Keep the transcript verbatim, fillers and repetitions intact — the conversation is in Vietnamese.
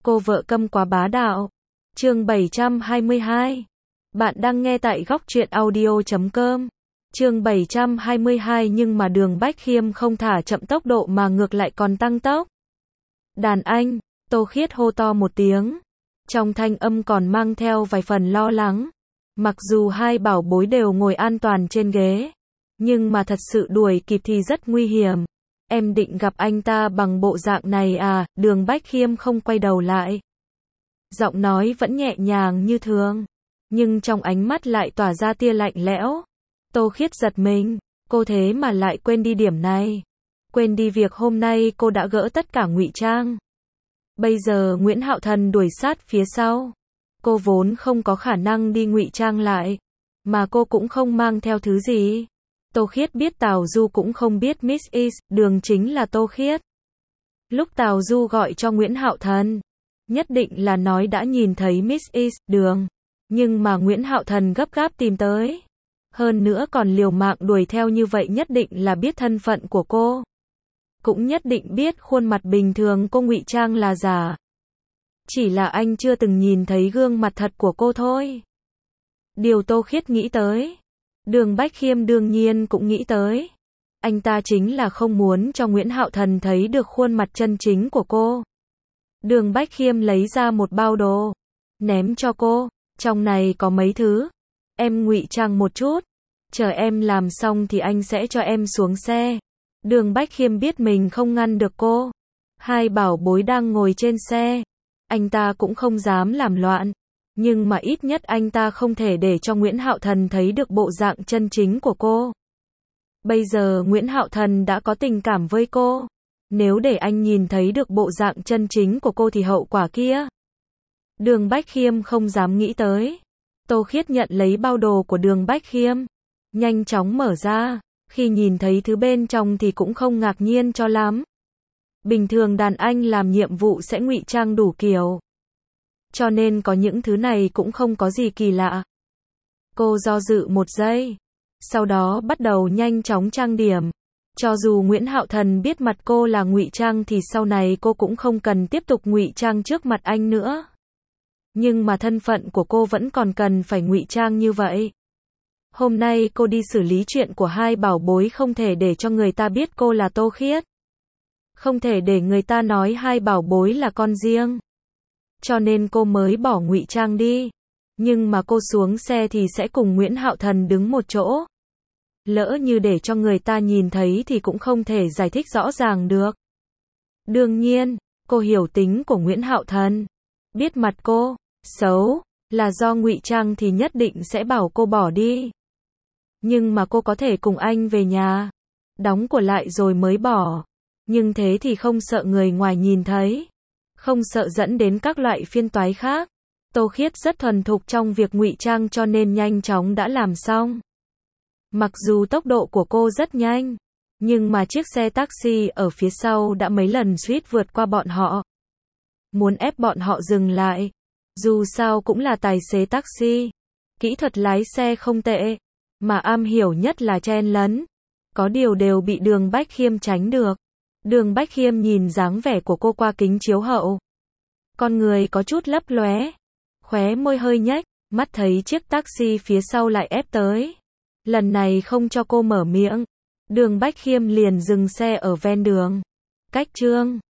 Cô vợ câm quá bá đạo. Chương bảy trăm hai mươi hai. Bạn đang nghe tại góc truyện audio chấm com. Chương bảy trăm hai mươi hai nhưng mà Đường Bách Khiêm không thả chậm tốc độ mà ngược lại còn tăng tốc. Đàn anh, Tô Khiết hô to một tiếng. Trong thanh âm còn mang theo vài phần lo lắng. Mặc dù hai bảo bối đều ngồi an toàn trên ghế, nhưng mà thật sự đuổi kịp thì rất nguy hiểm. Em định gặp anh ta bằng bộ dạng này à? Đường Bách Khiêm không quay đầu lại. Giọng nói vẫn nhẹ nhàng như thường, nhưng trong ánh mắt lại tỏa ra tia lạnh lẽo. Tô Khiết giật mình, cô thế mà lại quên đi điểm này. Quên đi việc hôm nay cô đã gỡ tất cả ngụy trang. Bây giờ Nguyễn Hạo Thần đuổi sát phía sau. Cô vốn không có khả năng đi ngụy trang lại, mà cô cũng không mang theo thứ gì. Tô Khiết biết Tào Du cũng không biết Miss Is, Đường chính là Tô Khiết. Lúc Tào Du gọi cho Nguyễn Hạo Thần, nhất định là nói đã nhìn thấy Miss Is, Đường. Nhưng mà Nguyễn Hạo Thần gấp gáp tìm tới. Hơn nữa còn liều mạng đuổi theo như vậy, nhất định là biết thân phận của cô. Cũng nhất định biết khuôn mặt bình thường cô ngụy trang là giả. Chỉ là anh chưa từng nhìn thấy gương mặt thật của cô thôi. Điều Tô Khiết nghĩ tới, Đường Bách Khiêm đương nhiên cũng nghĩ tới. Anh ta chính là không muốn cho Nguyễn Hạo Thần thấy được khuôn mặt chân chính của cô. Đường Bách Khiêm lấy ra một bao đồ, ném cho cô. Trong này có mấy thứ, em ngụy trang một chút, chờ em làm xong thì anh sẽ cho em xuống xe. Đường Bách Khiêm biết mình không ngăn được cô. Hai bảo bối đang ngồi trên xe, anh ta cũng không dám làm loạn. Nhưng mà ít nhất anh ta không thể để cho Nguyễn Hạo Thần thấy được bộ dạng chân chính của cô. Bây giờ Nguyễn Hạo Thần đã có tình cảm với cô. Nếu để anh nhìn thấy được bộ dạng chân chính của cô thì hậu quả kia. Đường Bách Khiêm không dám nghĩ tới. Tô Khiết nhận lấy bao đồ của Đường Bách Khiêm, nhanh chóng mở ra. Khi nhìn thấy thứ bên trong thì cũng không ngạc nhiên cho lắm. Bình thường đàn anh làm nhiệm vụ sẽ ngụy trang đủ kiểu, cho nên có những thứ này cũng không có gì kỳ lạ. Cô do dự một giây, sau đó bắt đầu nhanh chóng trang điểm. Cho dù Nguyễn Hạo Thần biết mặt cô là ngụy trang thì sau này cô cũng không cần tiếp tục ngụy trang trước mặt anh nữa. Nhưng mà thân phận của cô vẫn còn cần phải ngụy trang như vậy. Hôm nay cô đi xử lý chuyện của hai bảo bối, không thể để cho người ta biết cô là Tô Khiết. Không thể để người ta nói hai bảo bối là con riêng. Cho nên cô mới bỏ ngụy trang đi. Nhưng mà cô xuống xe thì sẽ cùng Nguyễn Hạo Thần đứng một chỗ. Lỡ như để cho người ta nhìn thấy thì cũng không thể giải thích rõ ràng được. Đương nhiên, cô hiểu tính của Nguyễn Hạo Thần. Biết mặt cô xấu là do ngụy trang thì nhất định sẽ bảo cô bỏ đi. Nhưng mà cô có thể cùng anh về nhà, đóng của lại rồi mới bỏ. Nhưng thế thì không sợ người ngoài nhìn thấy, không sợ dẫn đến các loại phiền toái khác. Tô Khiết rất thuần thục trong việc ngụy trang cho nên nhanh chóng đã làm xong. Mặc dù tốc độ của cô rất nhanh, nhưng mà chiếc xe taxi ở phía sau đã mấy lần suýt vượt qua bọn họ. Muốn ép bọn họ dừng lại. Dù sao cũng là tài xế taxi, kỹ thuật lái xe không tệ, mà am hiểu nhất là chen lấn. Có điều đều bị Đường Bách Khiêm tránh được. Đường Bách Khiêm nhìn dáng vẻ của cô qua kính chiếu hậu, con người có chút lấp lóe, khóe môi hơi nhếch, mắt thấy chiếc taxi phía sau lại ép tới. Lần này không cho cô mở miệng, Đường Bách Khiêm liền dừng xe ở ven đường. Cách Trương